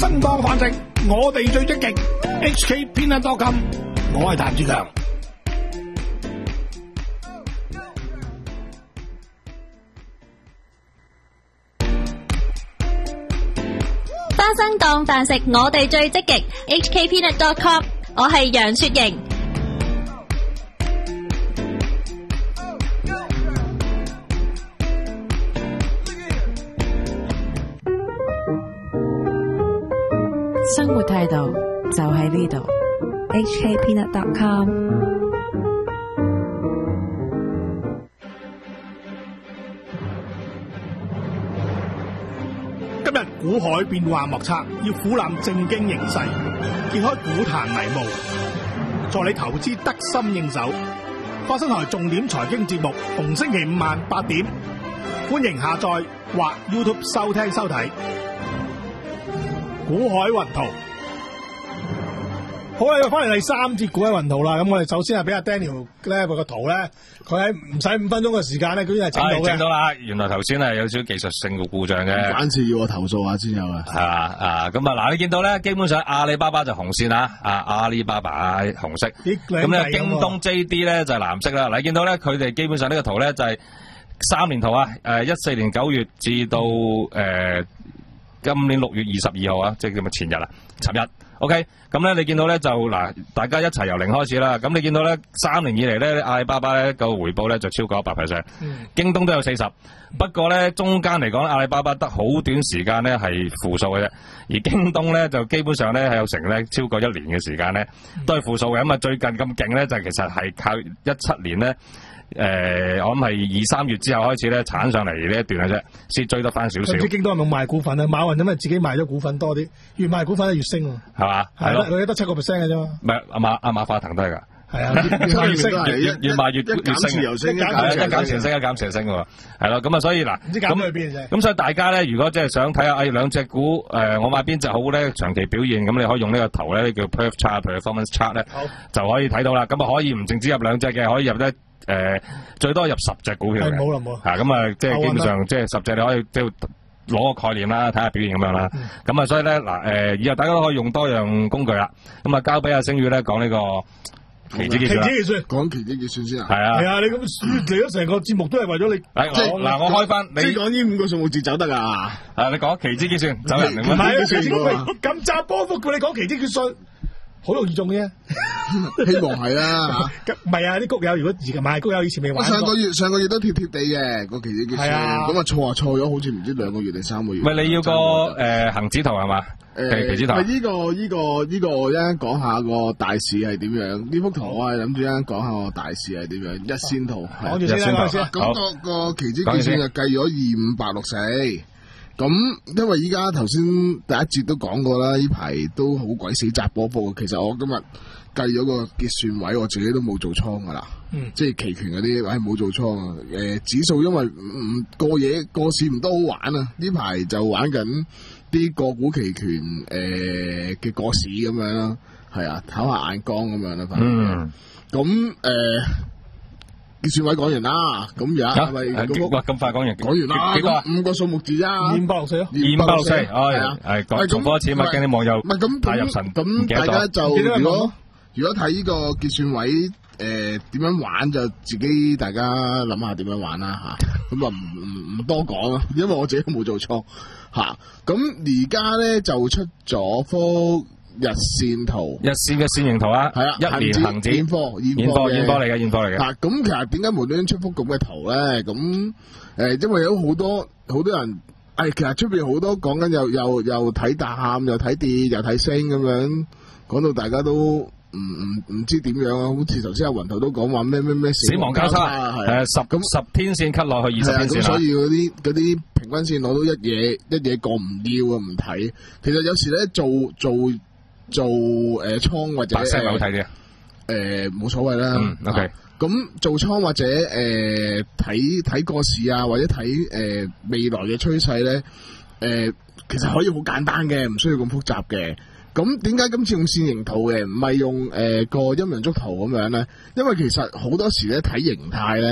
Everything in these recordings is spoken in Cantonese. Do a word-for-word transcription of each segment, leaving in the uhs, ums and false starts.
生當飯食，我哋最積極。H K Peanut dot com， 我係譚志強。 花生當飯食，我哋最積極。H K Peanut dot com， 我係楊雪瑩。 生活態度就喺呢度。H K Peanut dot com。 今日股海變幻莫測，要俯瞰正經形勢，揭開股壇迷霧，助你投資得心應手。花生台重點財經節目，逢星期五晚八點，歡迎下載或 YouTube 收聽收睇。股海雲圖，好啦，翻嚟第三節股海雲圖啦。咁我哋首先係俾阿 Daniel 咧個圖咧，佢喺唔使五分鐘嘅時間咧，居然係整到嘅。 整到啦！原來頭先係有少少技術性嘅故障嘅， 反次要我投訴下先有啊。 係啊啊！咁啊嗱，你見到咧，基本上阿里巴巴就紅線啊，啊阿里巴巴紅色，咁咧京東 J D 咧就係藍色啦。嗱，你見到咧，佢哋基本上呢個圖咧就係三年圖啊，誒一四年九月至到誒。今年六月二十二號啊，即係咁啊前日啦，尋日 ，OK， 咁咧你見到咧就嗱，大家一齊由零開始啦。咁你見到咧三年以嚟咧，阿里巴巴咧個回報咧就超過一百 percent， 京東都有四十，不過咧中間嚟講，阿里巴巴得好短時間咧係負數嘅啫，而京東咧就基本上咧係有成咧超過一年嘅時間咧都係負數嘅。咁啊最近咁勁咧就其實係靠一七年咧。誒、呃，我諗係二三月之後開始咧，鏟上嚟呢一段嘅啫，先追得翻少少。 唔知京東係冇賣股份啊？馬雲因為自己賣咗股份多啲，越賣股份咧越升喎。 係嘛？係咯， 佢得七個 percent 嘅啫嘛。 唔係阿馬阿馬化騰都係㗎。係啊， 越升越越越賣越越升， 又升， 一減前升一減前升嘅喎。係咯，咁啊，所以嗱， 唔知減去邊啫。 咁所以大家咧，如果即係想睇下誒兩隻股誒，我買邊隻好咧，長期表現，咁你可以用呢個圖咧，叫 Perf Chart、Performance Chart 咧，就可以睇到啦。咁啊，可以唔淨止入兩隻嘅，可以入咧。誒、呃，最多入十隻股票嘅， 冇啦冇。 吓咁啊，即係基本上即係十隻你可以即係攞個概念啦，睇下表現咁樣啦。咁、嗯、啊，所以咧嗱，誒，以後大家都可以用多樣工具啦。咁啊，交俾阿星宇咧講呢個期指結算。期指結算， 講期指結算先啊。 係啊。係啊，你咁嚟咗成個節目都係為咗你。 嗱，我開翻你。 即係講呢五個數目字走得啊。 啊，你講期指結算走人嚟咩？唔係啊，期指結算咁窄波幅叫你講期指結算。好容易中嘅， 希望係啦。 唔係啊，啲谷友如果而家買谷友以前未玩過。 上個月上個月都貼貼地嘅個期指結算，咁啊錯啊錯咗，好似唔知兩個月定三個月。 喂，你要個誒恒指圖係嘛？誒期指圖。 係呢個呢個呢個，我一陣講下個大市係點樣。呢幅圖我係諗住一陣講下個大市係點樣。一線圖。 講住先啦，先。 咁個個期指結算就計咗二五八六四。咁，因為依家頭先第一節都講過啦，呢排都好鬼死窄波波。其實我今日計咗個結算位，我自己都冇做倉噶啦，嗯、即係期權嗰啲，唉冇做倉啊。誒、呃，指數因為唔過嘢過市唔多好玩啊，呢排就玩緊啲個股期權誒嘅、呃、過市咁樣啦，係啊，唞下眼光咁樣啦，反正咁誒。結算位講完啦，咁而家係咪哇咁快講完？ 講完啦，幾個五個數目字啊， 二五八六四咯， 二五八六四，係啊，係講重複一次嘛，驚啲網友太入神， 咁大家就如果如果睇呢個結算位誒點樣玩，就自己大家諗下點樣玩啦吓，咁啊唔唔唔多講啦，因為我自己都冇做錯吓，咁而家咧就出咗幅日線圖， 日線嘅線形圖啊，係啊，一年恒指現貨，現貨現貨嚟嘅，現貨嚟嘅。 嗱，咁其實點解無端端出幅咁嘅圖咧？咁誒，因為有好多好多人，誒，其實出邊好多講緊又又又睇淡，又睇跌，又睇升咁樣，講到大家都唔唔唔知點樣啊！好似頭先阿雲頭都講話咩咩咩死亡交叉，係啊，十咁十天線 cut 落去二十天線啦。 咁所以嗰啲嗰啲平均線攞到一嘢一嘢過唔要啊，唔睇。其實有時咧做做。做誒倉、呃、或者白色好睇啲啊， 誒冇所謂啦。 嗯、OK， 咁、啊、做倉或者誒睇睇個市啊，或者睇誒、呃、未來嘅趨勢咧，誒、呃、其實可以好簡單嘅，唔需要咁複雜嘅。咁點解今次用線形圖嘅，唔係用誒、呃、個陰陽燭圖咁樣咧？因為其實好多時咧睇形態咧，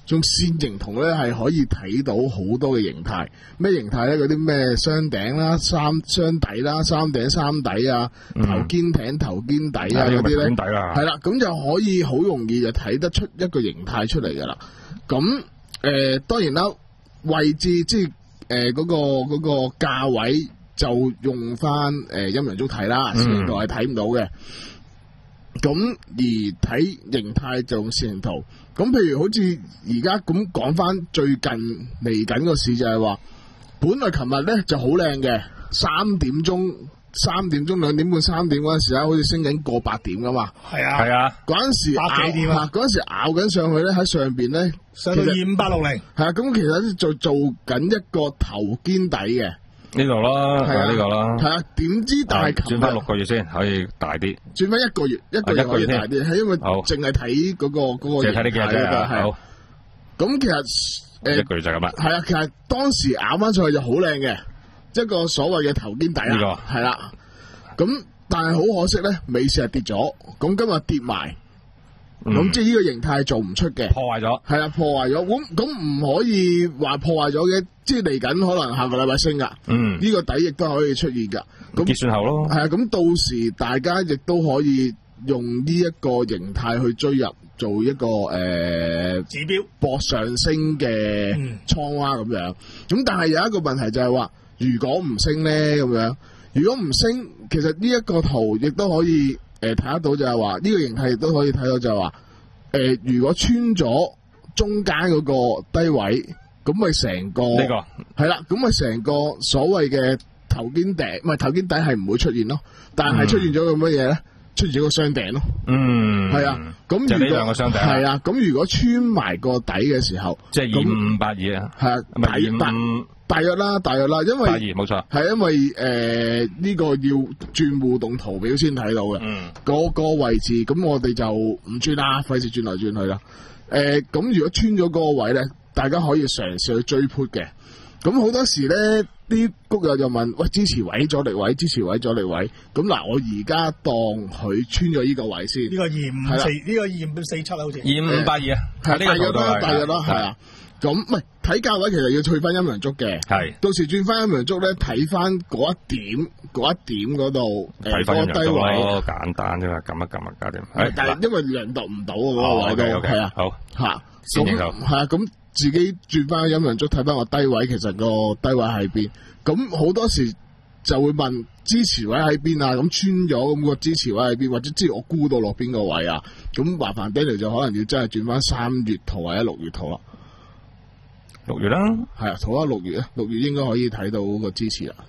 用線形圖咧係可以睇到好多嘅形態，咩形態咧？嗰啲咩雙頂啦、三雙底啦、三頂三底啊、 嗯、 頭肩頂頭肩底啊嗰啲咧，係啦，咁就可以好容易就睇得出一個形態出嚟噶啦。咁誒、呃，當然啦，位置即係誒嗰個嗰、嗰個價位就用翻誒陰陽燭睇啦，線形圖係睇唔到嘅。咁而睇形態就用線形圖。咁譬如好似而家咁講翻最近嚟緊個市就係話，本來琴日咧就好靚嘅，三點鐘、三點鐘、兩點半、三點嗰陣時咧，好似升緊過百點噶嘛。係啊，係啊。嗰陣時百幾點啊？ 嗰陣時咬緊上去咧，喺上邊咧上到二五八六零。係啊，咁其實就做緊一個頭肩底嘅。 呢度咯，係呢個咯。係啊，點知但係轉翻六個月先可以大啲。 轉翻一個月，一個月可以大啲，係因為淨係睇嗰個嗰個。 淨係睇呢幾日啫。好。 咁其實誒， 一個月就咁啦。 係啊，其實當時咬翻上去就好靚嘅，一個所謂嘅頭肩底啊。呢個係啦。咁但係好可惜咧，尾市係跌咗，咁今日跌埋。咁、嗯、即係呢個形態做唔出嘅， 破壞咗， 係啊，破壞咗。咁咁唔可以話破壞咗嘅，即係嚟緊可能下個禮拜升噶。嗯，呢、這個底亦都可以出現噶。咁結算後咯， 係啊。咁到時大家亦都可以用呢一個形態去追入，做一個誒、呃、 指標博上升嘅倉啦咁樣。咁但係有一個問題就係話，如果唔升咧咁樣，如果唔升，其實呢一個圖亦都可以。誒，睇得到就係話呢個形態亦都可以睇到就係話，誒、呃，如果穿咗中間嗰個低位，咁咪成個呢、這個係啦，咁咪成個所謂嘅頭肩頂，唔係頭肩底係唔會出現咯，但係出現咗個乜嘢咧？出現咗個雙頂咯，嗯，係啊，咁如果呢兩個雙頂係啊，咁如果穿埋個底嘅時候，即係二五八二啊，係啊，底大大約啦，大約啦，因為八二冇錯，係因為誒呢、呃這個要轉互動圖表先睇到嘅，嗯，嗰、那個位置，咁我哋就唔轉啦，費事轉來轉去啦，誒、呃，咁如果穿咗嗰個位咧，大家可以嘗試去追 put 嘅。咁好多時咧，啲谷友就問：喂，支持位、阻力位、支持位、阻力位。咁嗱，我而家當佢穿咗呢個位先。呢個二五四，呢個二五四七啊，好似。二五八二啊，係呢個大約啦，大約啦，係啊。咁唔係睇價位，其實要退翻陰陽燭嘅。係。到時轉翻陰陽燭咧，睇翻嗰一點，嗰一點嗰度誒個低位。哦，簡單啫嘛，撳一撳啊，搞掂。但係因為量度唔到嗰個位都係啊。好。嚇。先認到。係啊，咁。自己轉翻陰陽燭睇翻個低位，其實個低位喺邊？咁好多時就會問支持位喺邊啊？咁穿咗咁個支持位喺邊？或者知我估到落邊個位啊？咁麻煩 Daniel 就可能要真係轉翻三月圖或者六月圖啦。六月啦，係啊，圖下六月啊，六月應該可以睇到嗰個支持啦。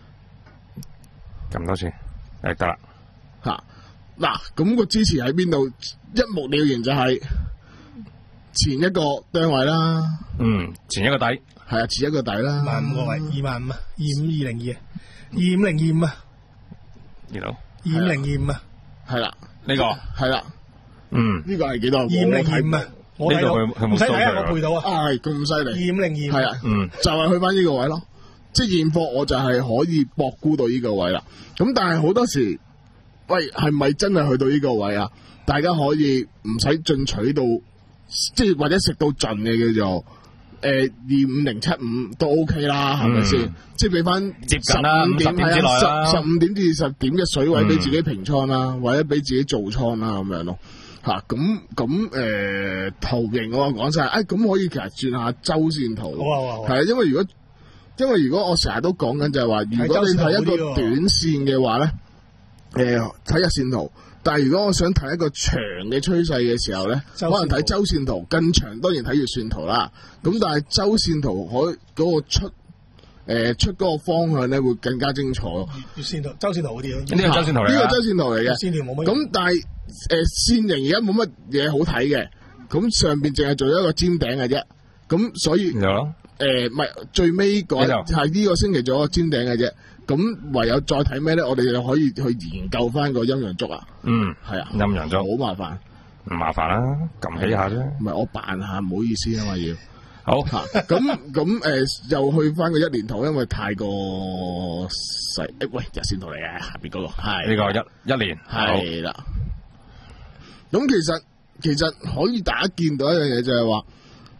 咁多次，誒得啦嚇嗱，咁個支持喺邊度？一目了然就係、是。前一個單位啦，嗯，前一個底，係啊，前一個底啦，萬五個位，二萬五啊，二五二零二啊，二五零二五啊，呢度，二五零二五啊，係啦，呢個係啦，嗯，呢個係幾多？二五零二五啊，我睇到，唔使睇啊，我背到啊，啊係咁犀利，二五零二五，係啊，嗯，就係去翻呢個位咯，即係現貨我就係可以博估到呢個位啦。咁但係好多時，喂，係咪真係去到呢個位啊？大家可以唔使進取到。即係或者食到盡嘅叫做誒二五零七五都 OK 啦，係咪先？即係俾翻接近啦，十點之內啦，十五點至二十點嘅水位俾自己平倉啦，嗯、或者俾自己做倉啦咁樣咯。吓咁咁誒圖形我講晒，誒咁可以其實轉下周線圖，係啊，因為如果因為如果我成日都講緊就係話，如果你睇一個短線嘅話咧，誒睇日線圖。但係如果我想睇一個長嘅趨勢嘅時候咧，可能睇周線圖更長，當然睇月線圖啦。咁但係周線圖可嗰、嗰個出誒、呃、出嗰個方向咧會更加精彩。月線圖、周線圖嗰啲咯，呢個周線圖嚟，呢個周線圖嚟嘅。線條冇乜。咁但係誒、呃、線形而家冇乜嘢好睇嘅，咁上邊淨係做咗一個尖頂嘅啫。咁所以誒唔係最尾嗰係呢個星期做一個尖頂嘅啫。咁唯有再睇咩咧？我哋就可以去研究翻個陰陽燭啊。嗯，係啊，陰陽燭好麻煩，唔麻煩啦，撳起下啫。唔係我扮下，唔好意思啊嘛要。好，咁咁誒，又去翻個一年圖，因為太過細。誒，喂，日線圖嚟嘅，下邊嗰個係呢個一一年係啦。咁其實其實可以大家見到一樣嘢就係話，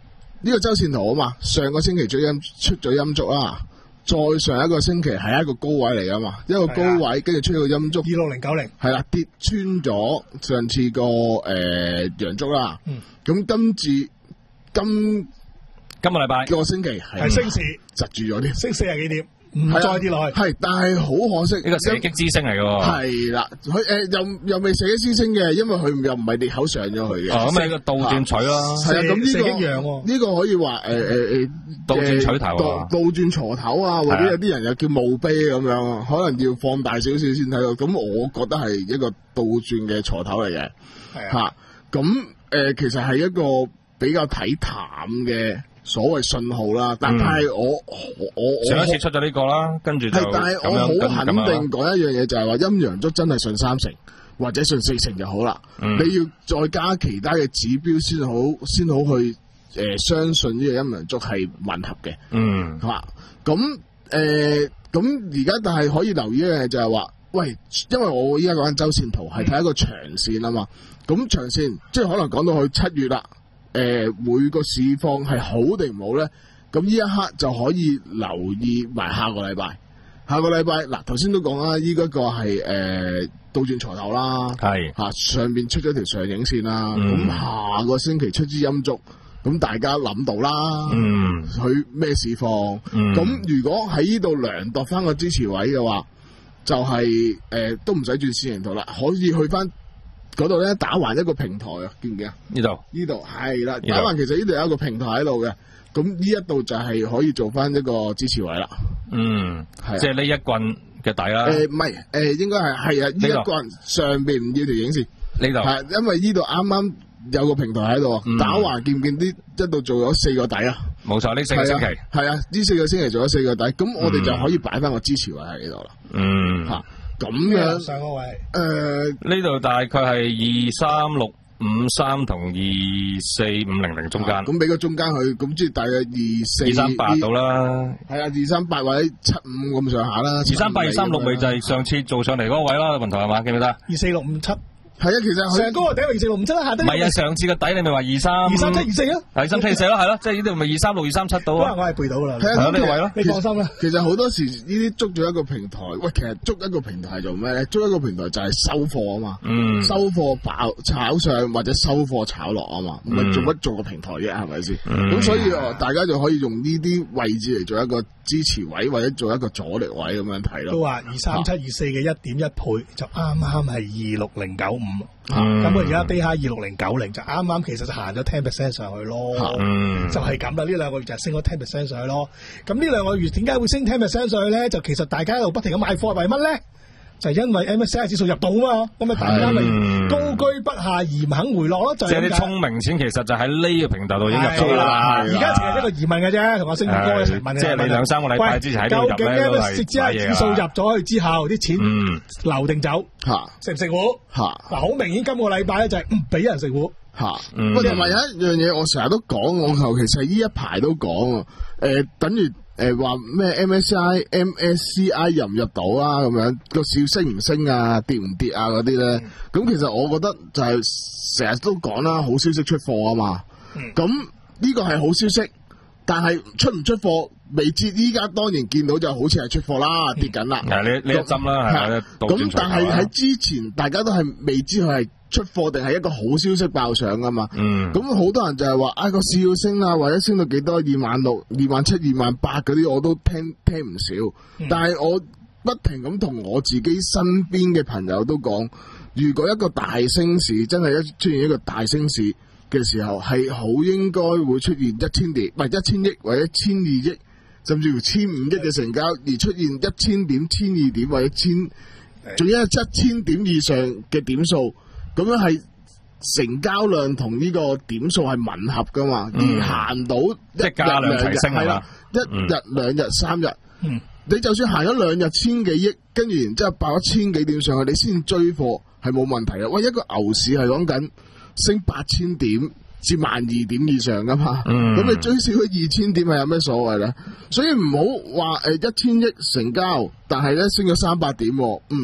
呢個周線圖啊嘛，上個星期出陰出咗陰燭啦，再上一個星期係一個高位嚟噶嘛，一個高位跟住出咗個陰燭， 二六零九零係啦，跌穿咗上次個誒陽燭啦。嗯，咁今次今今個禮拜個星期係升市， 窒住咗啲， 升四十幾點，唔再跌落去。 係，但係好可惜， 呢個射擊之星嚟嘅喎。 係啦，佢誒又又未射擊之星嘅，因為佢又唔係裂口上咗去嘅。 哦，咁你個倒轉取啦。 係啊，咁呢射擊樣個呢個可以話誒誒誒倒轉取頭啊， 倒轉鋤頭啊，或者有啲人又叫墓碑咁樣啊，可能要放大少少先睇到。咁我覺得係一個倒轉嘅鋤頭嚟嘅。係啊，咁誒其實係一個比較睇淡嘅所謂信號啦，但係我、嗯、我我上一次出咗呢個啦，跟住就係，但係我好肯定講一樣嘢，就係話陰陽燭真係信三成或者信四成就好啦。嗯、你要再加其他嘅指標先好，先好去誒、呃、相信呢個陰陽燭係吻合嘅。嗯，係嘛？咁誒咁而家但係可以留意一樣嘢就係話，喂，因為我依家講緊周線圖係睇一個長線啊嘛，咁、嗯、長線即係可能講到去七月啦。誒、呃，每個市況係好定唔好咧？咁呢一刻就可以留意埋下個禮拜。下個禮拜嗱，頭先都講啦，依嗰個係誒倒轉鋤頭啦，係吓、啊、上邊出咗條上影線啦。咁、嗯、下個星期出支陰燭，咁大家諗到啦。嗯，佢咩市況？咁、嗯、如果喺呢度量度翻個支持位嘅話，就係、是、誒、呃、都唔使轉線形圖啦，可以去翻。嗰度咧打橫一個平台啊，見唔見啊？呢度呢度係啦，打橫其實呢度有一個平台喺度嘅，咁呢一度就係可以做翻一個支持位啦。嗯，係即係呢一棍嘅底啦。誒唔係誒，應該係係啊，呢一棍上邊唔要條影線呢度，係因為呢度啱啱有個平台喺度，嗯、打橫見唔見啲一度做咗四個底啊？冇錯，呢四個星期係啊，呢四個星期做咗四個底，咁我哋就可以擺翻個支持位喺呢度啦。嗯，吓。咁樣上個位，誒呢度大概係二三六五三同二四五零零中間，咁俾個中間佢，咁即係大概二四二三八到啦，係啊，二三八或者七五咁上下啦，二三八二三六咪就係上次做上嚟嗰個位啦，雲台係嘛，記唔記得？二四六五七。係啊，其實上高個頂二四六五七啦，下低唔係啊，上次個底你咪話二三二三七二四啊，二三七二四咯，係咯，即係呢度咪二三六二三七到啊。可能我係背到噶啦，係啊，呢個位咯，你放心啦。其實好多時呢啲捉咗一個平台，喂，其實捉一個平台係做咩咧？捉一個平台就係收貨啊嘛，嗯，收貨爆炒上或者收貨炒落啊嘛，唔係做乜做個平台啫，係咪先？咁所以大家就可以用呢啲位置嚟做一個支持位或者做一個阻力位咁樣睇咯。都話二三七二四嘅一點一倍就啱啱係二六零九五。咁我而家低下二六零九零就啱啱，其實就行咗 ten percent 上去咯，嗯、就係咁啦。呢兩個月就升咗 ten percent 上去咯。咁呢兩個月點解會升 ten percent 上去咧？就其實大家喺度不停咁買貨，為乜咧？就係因為 M S C I 指數入到啊嘛，咁啊大家咪高居不下而唔肯回落咯。就係即係啲聰明錢，其實就喺呢個平台度已經入咗啦。而家淨係一個疑問嘅啫，同我星哥一齊問。即係你兩三個禮拜之前喺度入咧，都係買嘢㗎。究竟 M S C I 指數入咗去之後，啲錢留定走？嚇，食唔食糊？嚇，嗱，好明顯今個禮拜咧就係唔俾人食糊。嚇，喂，同埋有一樣嘢，我成日都講，我尤其是呢一排都講啊，誒，等於。誒，話咩 M S C I、M S C I 入唔入到啊？咁樣個市升唔升啊？跌唔跌啊？嗰啲咧，咁、嗯、其實我覺得就係成日都講啦，好消息出貨啊嘛。咁呢、嗯、個係好消息，但係出唔出貨未知。依家當然見到就好似係出貨啦，跌緊啦。係呢呢一針啦，係咁但係喺之前大家都係未知佢係出貨定係一個好消息爆上噶嘛？嗯，咁好多人就係話啊個市要升啊，或者升到幾多二萬六、二萬七、二萬八嗰啲，我都聽聽唔少。嗯、但係我不停咁同我自己身邊嘅朋友都講，如果一個大升市真係一出現一個大升市嘅時候，係好應該會出現一千點，唔係一千億或者千二億，甚至乎千五億嘅成交，而出現一千點、千二點或者千，仲有一千點以上嘅點數。咁樣係成交量同呢個點數係吻合噶嘛？而行到一日兩日係啦，一日兩日三日，你就算行咗兩日千幾億，跟住然之後爆咗千幾點上去，你先追貨係冇問題啊！喂，一個牛市係講緊升八千點至萬二點以上噶嘛？咁你追少咗二千點係有咩所謂咧？所以唔好話誒一千億成交，但係咧升咗三百點，嗯。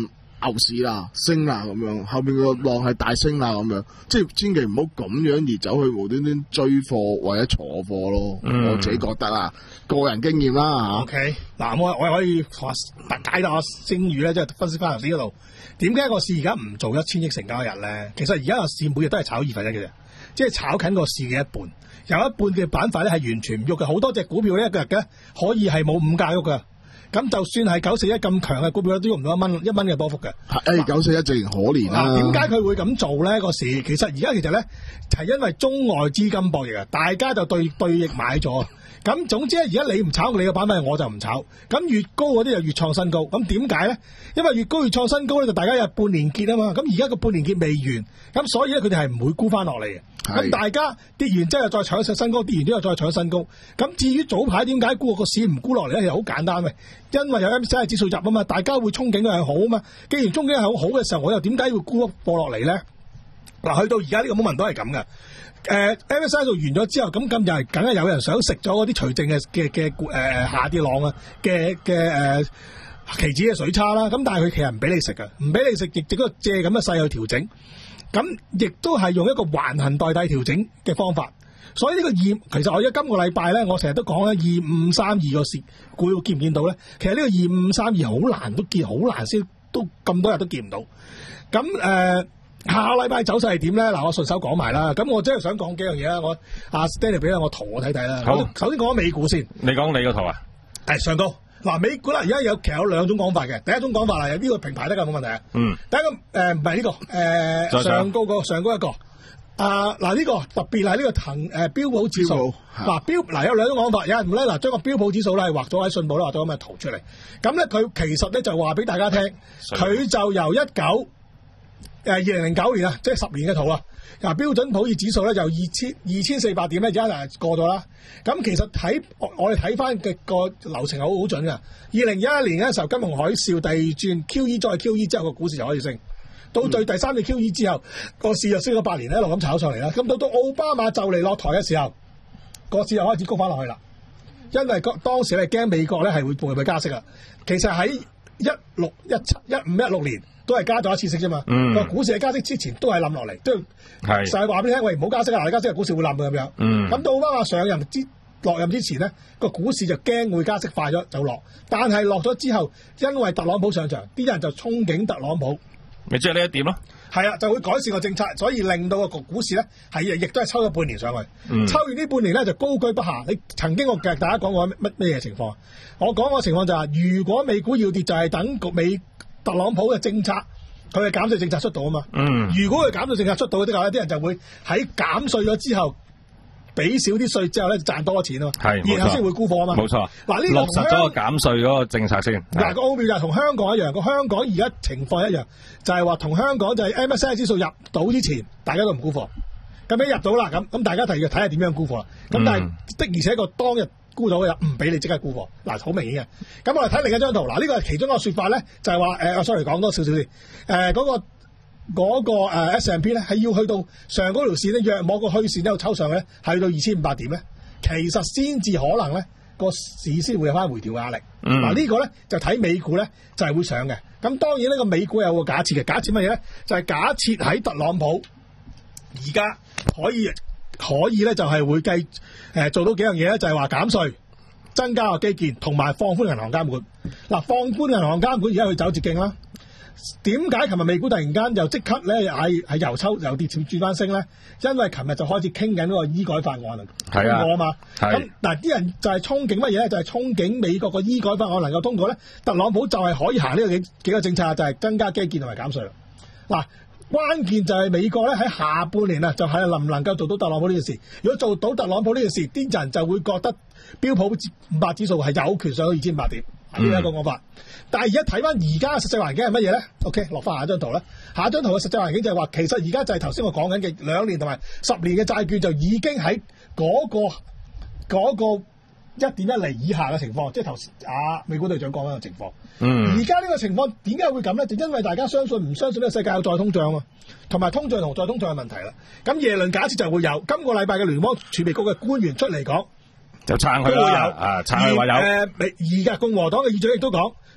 牛市啦，升啦咁樣，後面個浪係大升啦咁樣，即係千祈唔好咁樣而走去無端端追貨或者坐貨咯。嗯、我自己覺得啊，個人經驗啦吓。 OK， 嗱我我可以話解答我聲譽咧，即係分析翻頭先嗰度，點解個市而家唔做一千億成交一日咧？其實而家個市每日都係炒二分一嘅啫，即係炒緊個市嘅一半，有一半嘅板塊咧係完全唔喐嘅，好多隻股票咧一個日嘅可以係冇五價喐嘅。咁就算係九四一咁強嘅股票都用唔到一蚊一蚊嘅波幅嘅。 誒，九四一直然可憐啦。 點解佢會咁做咧？個市其實而家其實咧係因為中外資金博弈啊，大家就對對弈買咗。咁總之咧，而家你唔炒你嘅板塊，我就唔炒。咁越高嗰啲就越創新高。咁點解咧？因為越高越創新高咧，就大家有半年結啊嘛。咁而家個半年結未完，咁所以咧佢哋係唔會沽翻落嚟嘅。咁大家跌完之後再搶上新高，跌完之後再搶新高。咁至於早排點解沽個市唔沽落嚟咧？其實好簡單嘅，因為有 M S C I 指數入啊嘛，大家會憧憬佢係好啊嘛。既然憧憬係好好嘅時候，我又點解要沽貨落嚟咧？嗱，去到而家呢個 moment 都係咁嘅。誒、呃、M S C I 度完咗之後，咁咁就係梗係有人想食咗嗰啲除淨嘅嘅嘅誒下跌浪啊嘅嘅誒期指嘅水差啦。咁但係佢其實唔俾你食嘅，唔俾你食，亦只不過借咁嘅勢去調整。咁亦都係用一個橫行代替調整嘅方法。所以呢個二，其實我而家今個禮拜咧，我成日都講咧，二五三二個市股見唔見到咧？其實呢個二五三二好難都見，好難先都咁多日都見唔到。咁誒。呃下個禮拜走勢係點咧？嗱，我順手講埋啦。咁我真係想講幾樣嘢啦。我阿 Stanley 俾我圖我睇睇啦。好，首先講美股先。 你講你個圖啊？ 係上高。嗱，美股啦，而家有其實有兩種講法嘅。第一種講法啦，有呢個平排得㗎冇問題啊。嗯。第一個誒唔係呢個誒、呃、上高個上高一個。啊嗱呢個特別係呢個騰誒、呃、標普指數。嗱標嗱有兩種講法，有人咧嗱將個標普指數咧畫咗喺信報啦，畫咗咁嘅圖出嚟。咁咧佢其實咧就話俾大家聽，佢就由一九。誒，二零零九年啊，即係十年嘅圖啊。嗱，標準普爾指數咧就二千二千四百點咧，而家就過咗啦。咁其實睇我哋睇翻嘅個流程係好好準噶。二零一一年嘅時候，金融海嘯第二轉 Q E 再 Q E 之後，個股市就可以升。到最第三次 Q E 之後，個市就升咗八年咧，一路咁炒上嚟啦。咁到到奧巴馬就嚟落台嘅時候，個市又開始高翻落去啦。因為當時咧驚美國咧係會會唔會加息啊。其實喺一六一七一五一六年。都係加咗一次息啫嘛，個、嗯、股市喺加息之前都係冧落嚟，都係就係話俾你聽，喂唔好加息啊！加息個股市會冧嘅咁樣。咁、嗯、到奧巴馬上任之落任之前咧，個股市就驚會加息快咗就落，但係落咗之後，因為特朗普上場，啲人就憧憬特朗普， 咪即係呢一點咯。係啊，就會改善個政策，所以令到個股市咧係亦都係抽咗半年上去。嗯、抽完呢半年咧就高居不下。你曾經我嘅大家講過乜乜咩嘢情況？我講個情況就係、是，如果美股要跌，就係等局美。特朗普嘅政策，佢嘅減稅政策出到啊嘛。嗯。如果佢減稅政策出到嘅話，啲人就會喺減稅咗之後，俾少啲稅之後咧，賺多咗錢啊嘛。係，然後先會沽貨啊嘛。冇錯。嗱，呢個落實咗個減稅嗰個政策先。嗱，個奧妙就係同香港一樣，個香港而家情況一樣，就係話同香港就係 M S C I 指數入到之前，大家都唔沽貨。咁一入到啦，咁咁大家提要睇下點樣沽貨啦。咁、嗯、但係的而且確當日。沽到嘅唔俾你即刻沽貨，嗱好明顯嘅。咁我哋睇另一張圖，嗱呢個係其中一個說法咧，就係話誒，sorry 講多少少先。誒、呃，嗰、那個嗰、那個誒 S and P 咧係要去到上嗰條線咧，約摸個虛線一路抽上咧，係去到二千五百點咧，其實先至可能咧個市先會有翻回調嘅壓力。嗱、嗯、呢、這個咧就睇美股咧就係、是、會上嘅。咁當然呢個美股有個假設嘅，假設乜嘢咧？就係、是、假設喺特朗普而家可以。可以咧就係會計誒做到幾樣嘢咧，就係話減稅、增加個基建同埋放寬銀行監管。嗱，放寬銀行監管而家去走捷徑啦。點解琴日美股突然間又即刻咧係係由抽由跌轉翻升咧？因為琴日就開始傾緊嗰個醫改法案啊，通過啊嘛。咁嗱啲人就係憧憬乜嘢咧？就係、是、憧憬美國個醫改法案能夠通過咧，特朗普就係可以行呢個幾幾個政策，就係、是、增加基建同埋減稅啦。嗱。關鍵就係美國咧喺下半年啊，就係能唔能夠做到特朗普呢件事。如果做到特朗普呢件事，啲人就會覺得標普五百指數係有權上到二千五百點，呢、嗯、一個講法。但係而家睇翻而家嘅實際環境係乜嘢咧 ？OK， 落翻下一張圖啦。下一張圖嘅實際環境就係話，其實而家就係頭先我講緊嘅兩年同埋十年嘅債券就已經喺嗰、那個嗰、那個一點一厘以下嘅情況，即係頭先啊美股隊長講緊嘅情況。嗯，而家呢個情況點解會咁咧？就因為大家相信唔相信呢個世界有再通脹啊，同埋通脹同再通脹嘅問題啦。咁耶倫假設就會有今個禮拜嘅聯邦儲備局嘅官員出嚟講，就撐佢啦，啊撐佢話有。誒，而家共和黨嘅議長亦都講，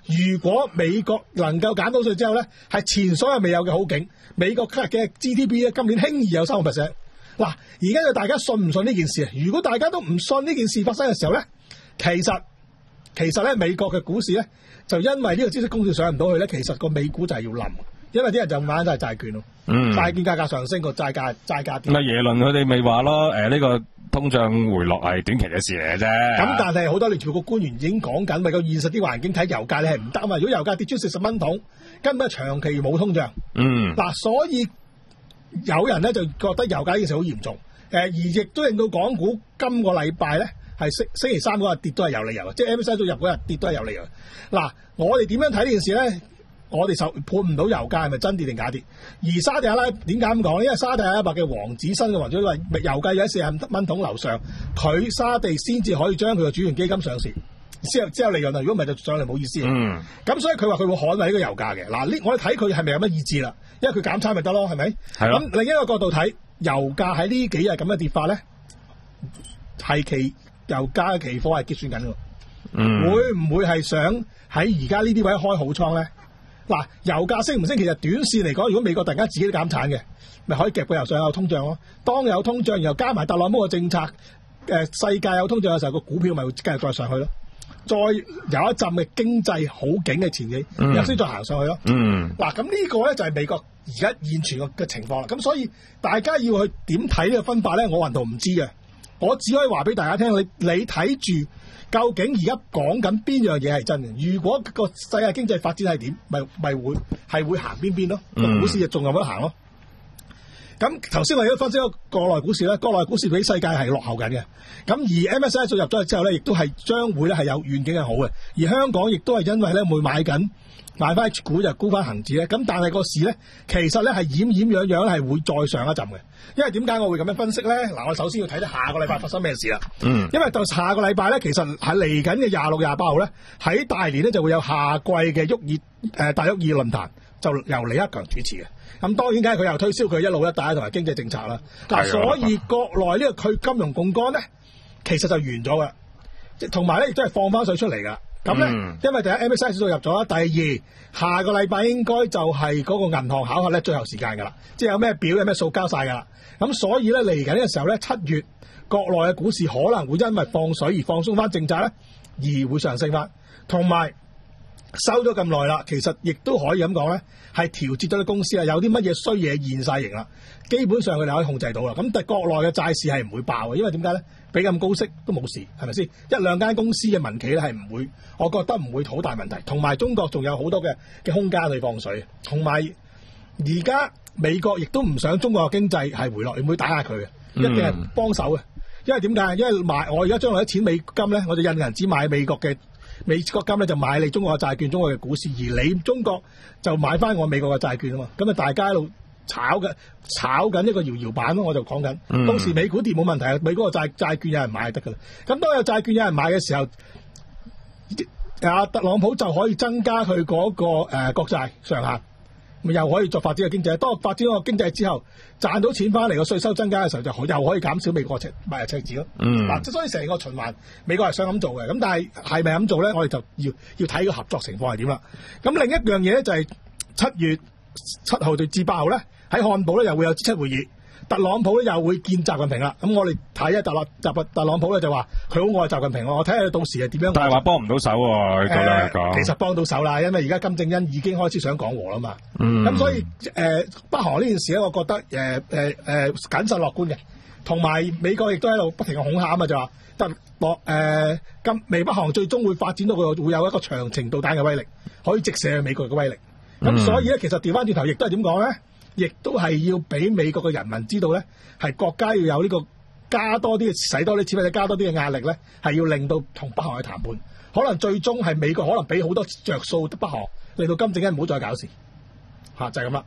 如果美國能夠減到稅之後咧，係前所有未有嘅好景。美國今日嘅 G D P 咧，今年輕易有三個 percent。嗱，而家就大家信唔信呢件事啊？如果大家都唔信呢件事發生嘅時候咧，其實其實咧美國嘅股市咧，就因為呢個孳息公告上唔到去咧，其實個美股就係要冧。因為啲人就買都係債券咯， 嗯， 債券價格上升，個債價債價跌。 咁啊，耶倫佢哋咪話咯，誒、呃、呢、這個通脹回落係短期嘅事嚟嘅啫。咁但係好多聯儲局官員已經講緊，為個現實啲環境睇油價你係唔得啊嘛。如果油價跌穿四十蚊桶，根本係長期冇通脹。 嗯， 嗱，所以有人咧就覺得油價呢件事好嚴重，誒而亦都令到港股今個禮拜咧係星星期三嗰日跌都係有理由嘅，即係 M S C I 入嗰日跌都係有理由。嗱，我哋點樣睇呢件事咧？我哋就判唔到油價係咪真跌定假跌，而沙地阿拉點解咁講咧？因為沙地阿拉伯嘅王子新嘅王子話油價有喺四十蚊桶樓上，佢沙地先至可以將佢嘅主權基金上市，之後之後利潤啊！如果唔係就上嚟冇意思。嗯，咁所以佢話佢會捍衛呢個油價嘅。嗱，呢我哋睇佢係咪有乜意志啦？因為佢減產咪得咯，係咪？係咯。咁另一個角度睇，油價喺呢幾日咁嘅跌法咧，係期油價嘅期貨係結算緊嘅。嗯，會唔會係想喺而家呢啲位開好倉咧？嗱，油價升唔升？其實短線嚟講，如果美國突然間自己都減產嘅，咪可以夾個油上有通脹咯。當有通脹，然後加埋特朗普嘅政策，誒、呃、世界有通脹嘅時候，個股票咪會繼續再上去咯。再有一陣嘅經濟好景嘅前景，又先再行上去咯。嗯，嗱，咁呢個咧就係美國而家現存嘅情況啦。咁所以大家要去點睇呢個分法咧？我雲圖唔知嘅，我只可以話俾大家聽，你你睇住。究竟而家講緊邊樣嘢係真嘅？如果個世界經濟發展係點，咪咪會係會行邊邊咯？個、嗯、股市就仲有得行咯。咁頭先我哋都分析咗國內股市咧，國內股市比世界係落後緊嘅。咁而 M S C I 進入咗去之後咧，亦都係將會咧係有遠景係好嘅。而香港亦都係因為咧會買緊買翻 H 股就沽翻恒指咧。咁但係個市咧其實咧係掩掩樣樣係會再上一陣嘅。因為點解我會咁樣分析咧？嗱，我首先要睇睇下個禮拜發生咩事啦。嗯，因為到下個禮拜咧，其實係嚟緊嘅廿六、廿八號咧，喺大連咧就會有夏季嘅沃爾誒大沃爾論壇，就由李克強主持嘅。咁當然梗係佢又推銷佢一路一帶同埋經濟政策啦。嗱，所以國內呢個佢金融槓桿咧，其實就完咗噶，即同埋咧亦都係放翻水出嚟噶。咁咧，嗯、因為第一 M S C I 指數入咗啦，第二下個禮拜應該就係嗰個銀行考核咧最後時間噶啦，即係有咩表有咩數交晒噶啦。咁所以咧嚟緊嘅時候咧，七月國內嘅股市可能會因為放水而放鬆翻政策咧，而會上升翻。同埋收咗咁耐啦，其實亦都可以咁講咧，係調節咗啲公司啊，有啲乜嘢衰嘢現晒形啦，基本上佢哋可以控制到啦。咁但係國內嘅債市係唔會爆嘅，因為點解咧？俾咁高息都冇事，係咪先？一兩間公司嘅民企咧係唔會，我覺得唔會好大問題。同埋中國仲有好多嘅嘅空間去放水，同埋而家美國亦都唔想中國嘅經濟係回落，唔會打壓佢嘅，一定係幫手嘅。因為點解？因為買我而家將來啲錢美金咧，我就印銀紙買美國嘅美國金咧，就買你中國嘅債券、中國嘅股市，而你中國就買翻我美國嘅債券啊嘛。咁啊，大家一路炒嘅炒緊一個搖搖板咯，我就講緊。嗯、到時美股跌冇問題啊，美國嘅債債券有人買就得噶啦。咁當有債券有人買嘅時候，阿特朗普就可以增加佢嗰、那個誒、呃、國債上限。又可以作發展嘅經濟，當發展個經濟之後賺到錢翻嚟，個稅收增加嘅時候，就又可以減少美國赤買入赤字咯。嗯，嗱，所以成個循環，美國係想咁做嘅。咁但係係咪咁做咧？我哋就要要睇個合作情況係點啦。咁另一樣嘢咧就係七月七號至八號咧，喺漢堡咧又會有 G 七會議。特朗普咧又會見習近平啦，咁我哋睇下特朗特特朗普咧就話佢好愛習近平，我睇下到時係點樣。但係話幫唔到手喎，講嚟講。其實幫到手啦，因為而家金正恩已經開始想講和啦嘛。嗯。咁所以誒、呃、北韓呢件事咧，我覺得誒誒誒謹慎樂觀嘅，同埋美國亦都喺度不停嘅恐嚇啊嘛，就話得落誒今美北韓最終會發展到佢會有一個長程導彈嘅威力，可以直射美國嘅威力。咁、嗯、所以咧，其實調翻轉頭亦都係點講咧？亦都係要俾美國嘅人民知道咧，係國家要有呢個加多啲嘅使多啲錢或者加多啲嘅壓力咧，係要令到同北韓去談判。可能最終係美國可能俾好多着數北韓，令到金正恩唔好再搞事嚇、啊，就係咁啦。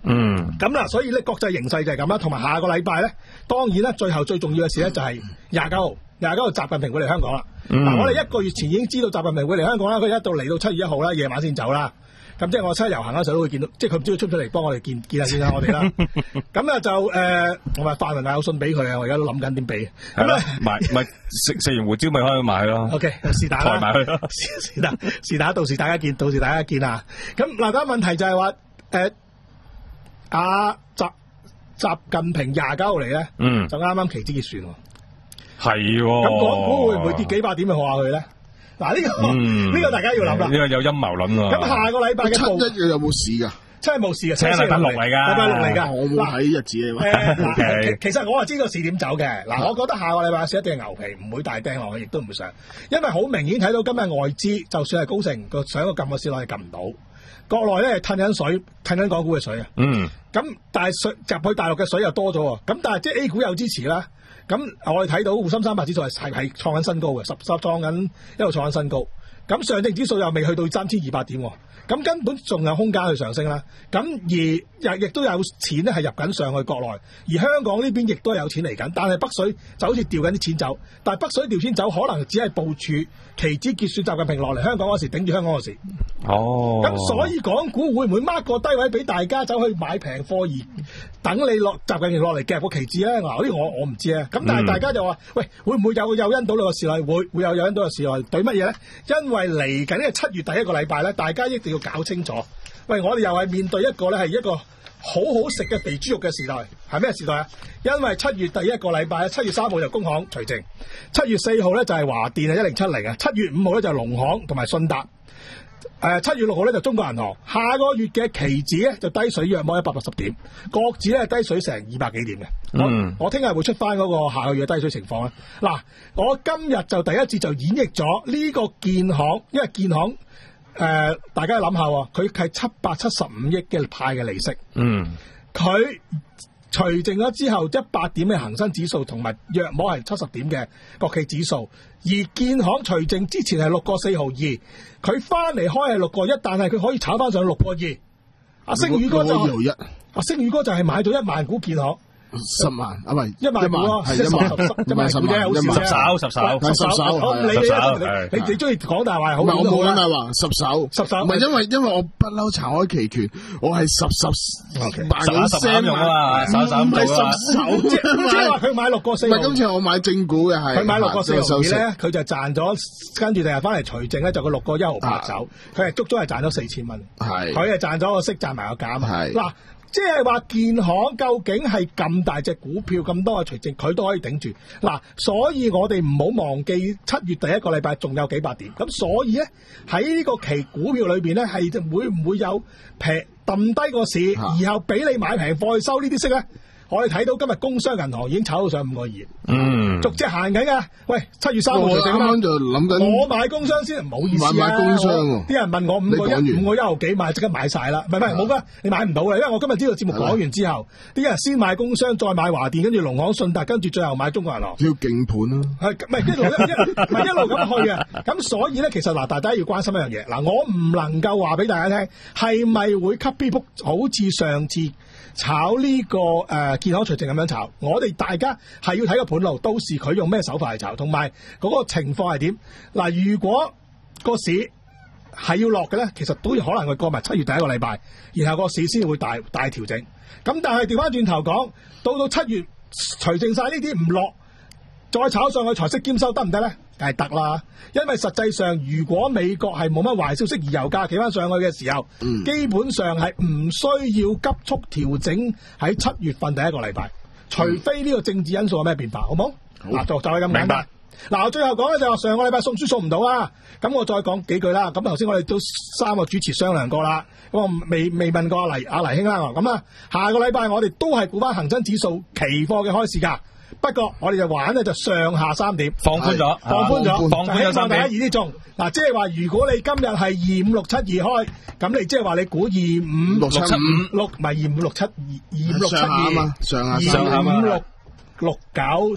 嗯， 咁啦，所以咧國際形勢就係咁啦，同埋下個禮拜咧，當然啦，最後最重要嘅事咧就係廿九號，廿九號習近平會嚟香港啦。嗱、嗯，我哋一個月前已經知道習近平會嚟香港啦，佢一到嚟到七月一號啦，夜晚先走啦。咁即係我七一遊行嗰時候都會見到，即係佢唔知佢出唔出嚟幫我哋見見下見下我哋啦。咁啊就誒，我咪發埋有信俾佢啊，我而家都諗緊點俾。咁咧買咪食食完胡椒咪可以買咯。 O K， 是但啦， 抬埋去咯。 是但是但，到時大家見，到時大家見啊。咁嗱，但問題就係話誒，阿習習近平廿九號嚟咧，嗯，就啱啱期指結算喎。 係喎。 咁港股會唔會跌幾百點去學下佢咧？嗱，呢個呢個大家要諗啦。 呢個有陰謀論喎。 咁下個禮拜嘅七一有冇市噶？ 七一冇事嘅， 七一禮拜六嚟噶， 禮拜六嚟噶。 我冇睇日子嚟嘛。 誒，其實我係知道市點走嘅。嗱，我覺得下個禮拜市一定係牛皮，唔會大釘落去，亦都唔會上，因為好明顯睇到今日外資就算係高盛個想個撳個市落去撳唔到，國內咧係褪緊水，褪緊港股嘅水啊。嗯。咁但係水入去大陸嘅水又多咗喎。咁但係即係 A 股有支持啦。咁我哋睇到滬深三百指數係係係創緊新高嘅，十十創緊一路創緊新高。咁上證指數又未去到三千二百點，咁根本仲有空間去上升啦。咁而亦亦都有錢咧係入緊上去國內，而香港呢邊亦都有錢嚟緊，但係北水就好似調緊啲錢走，但係北水調錢走可能只係部署期指結算習近平落嚟香港嗰時頂住香港嗰時。哦，咁所以港股會唔會 mark 個低位俾大家走去買平貨而等你落習近平落嚟夾個期指咧？嗱，呢啲我我唔知啊。咁但係大家就話，喂，會唔會有個誘因到呢個市內？會會有誘因到個市內對乜嘢咧？因為嚟緊呢個七月第一個禮拜咧，大家一定要搞清楚。喂，我哋又係面對一個咧係一個好好食嘅肥豬肉嘅時代，係咩時代啊？因為七月第一個禮拜，七月三號就工行除淨，七月四號咧就係華電啊一零七零啊，七月五號咧就係農行同埋信達。誒，七月六號咧就中國銀行，下個月嘅期指咧就低水約莫一百八十點，國指咧低水成二百幾點嘅。嗯，我聽日會出翻嗰個下個月嘅低水情況啦。嗱，我今日就第一節就演繹咗呢個建行，因為建行誒、呃，大家諗下，佢係七百七十五億嘅派嘅利息。嗯，佢除淨咗之後，一百點嘅恒生指數同埋約莫係七十點嘅國企指數。而建行除淨之前係六個四毫二，佢翻嚟開係六個一，但係佢可以炒翻上六個二。阿星宇哥就阿星宇哥就係買咗一萬股建行。十萬啊，唔係一萬股咯，係一萬一萬股啫，好少啫，十手十手十手，我唔理你啦，你你中意講大話好，唔係我冇講大話，十手十手，唔係因為因為我不嬲查開期權，我係十十萬股聲用啊嘛，手手唔係十手，即係話佢買六個四，唔係今次我買正股嘅係，佢買六個四毫二咧，佢就賺咗，跟住第日翻嚟除淨咧就個六個一毫八走，佢係足足係賺咗四千蚊，係，佢係賺咗個息賺埋個減，係嗱。即係話建行究竟係咁大隻股票咁多嘅除淨，佢都可以頂住嗱，所以我哋唔好忘記七月第一個禮拜仲有幾百點，咁所以咧喺呢個期股票裏邊咧係會唔會有平抌低個市，啊、然後俾你買平貨去收呢啲息咧？我哋睇到今日工商銀行已經炒到上五個二，嗯，逐隻行緊噶。喂，七月三號就啱啱就諗緊，我買工商先，唔好意思啊。買買工商喎，啲人問我五個一，五個一毫幾買，即刻買晒啦。唔係唔係，冇噶，你買唔到啦，因為我今日呢個節目講完之後，啲人先買工商，再買華電，跟住農行、信達，跟住最後買中國銀行。要勁盤啦，係唔係一路一唔係一路咁去啊？咁所以咧，其實嗱，大家要關心一樣嘢。嗱，我唔能夠話俾大家聽，係咪會 copy book 好似上次炒呢、這個誒、呃、建行除淨咁樣炒，我哋大家係要睇個盤路，到時佢用咩手法嚟炒，同埋嗰個情況係點。嗱，如果個市係要落嘅咧，其實都可能會過埋七月第一個禮拜，然後個市先會大大調整。咁但係調翻轉頭講，到到七月除淨晒呢啲唔落，再炒上去財息兼收得唔得咧？梗係得啦，因為實際上如果美國係冇乜壞消息，而油價企翻上去嘅時候，嗯、基本上係唔需要急速調整喺七月份第一個禮拜，除非呢個政治因素有咩變化，好冇？嗱，就就係咁簡單。嗱，我最後講咧就話上個禮拜送書送唔到啦，咁我再講幾句啦。咁頭先我哋都三個主持商量過啦，咁我未未問過阿黎阿黎兄啦。咁啊，下個禮拜我哋都係估翻恒生指數期貨嘅開市價。不過我哋就玩咧就上下三點放寬咗，放寬咗，放寬咗三點。大家易啲中嗱，即係話如果你今日係二五六七二開，咁你即係話你估二五六七五六，唔係二五六七二二五六七二，上下上下五六六九三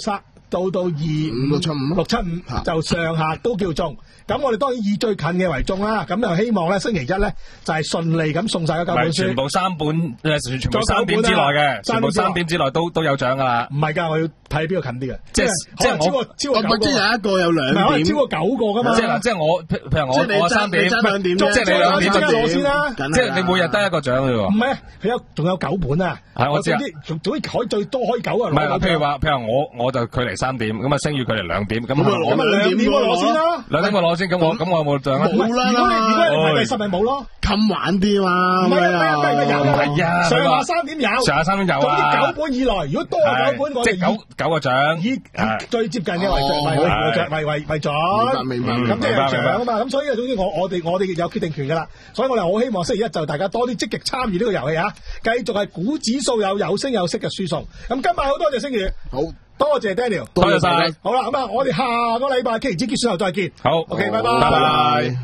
到到二五六七五六七五就上下都叫中。咁我哋當然以最近嘅為中啦。咁就希望咧星期一咧就係順利咁送晒嗰九本書。 全部三本誒，全部三點之內嘅，全部三點之內都都有獎噶啦。 唔係㗎，我要睇邊個近啲嘅。 即係即係超過超過九個， 即係有一個有兩點， 可能超過九個㗎嘛。 即係嗱，即係我譬如我我三點，即係你兩點攞先啦。 即係你每日得一個獎嘅喎。 唔係，佢有仲有九本啊。 係我知啊。 總之可以最多可以九啊。 唔係嗱，譬如話譬如我我就距離三點，咁啊星宇距離兩點，咁咁啊兩點我攞先啦。 兩點我攞先，咁我咁我有冇獎啊？ 冇啦。如果你如果你排第十咪冇咯。 襟玩啲嘛。 唔係啊，唔係唔係有係啊。 上下三點有。 上下三點有啊。 總之九本以內，如果多九本我即係九九個獎。 以最接近嘅為為為為為為準。 明白明白。 咁即係有獎啊嘛。咁所以總之我我哋我哋有決定權㗎啦。所以我哋好希望星期一就大家多啲積極參與呢個遊戲啊！繼續係估指數有有聲有色嘅輸送。咁今晚好多謝星宇， 好多謝 Daniel， 多謝晒。 好啦，咁啊，我哋下個禮拜期指結算後再見。 好 ，OK，拜拜， 拜拜。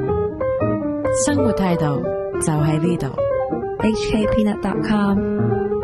生活態度就喺呢度。H K Peanut dot com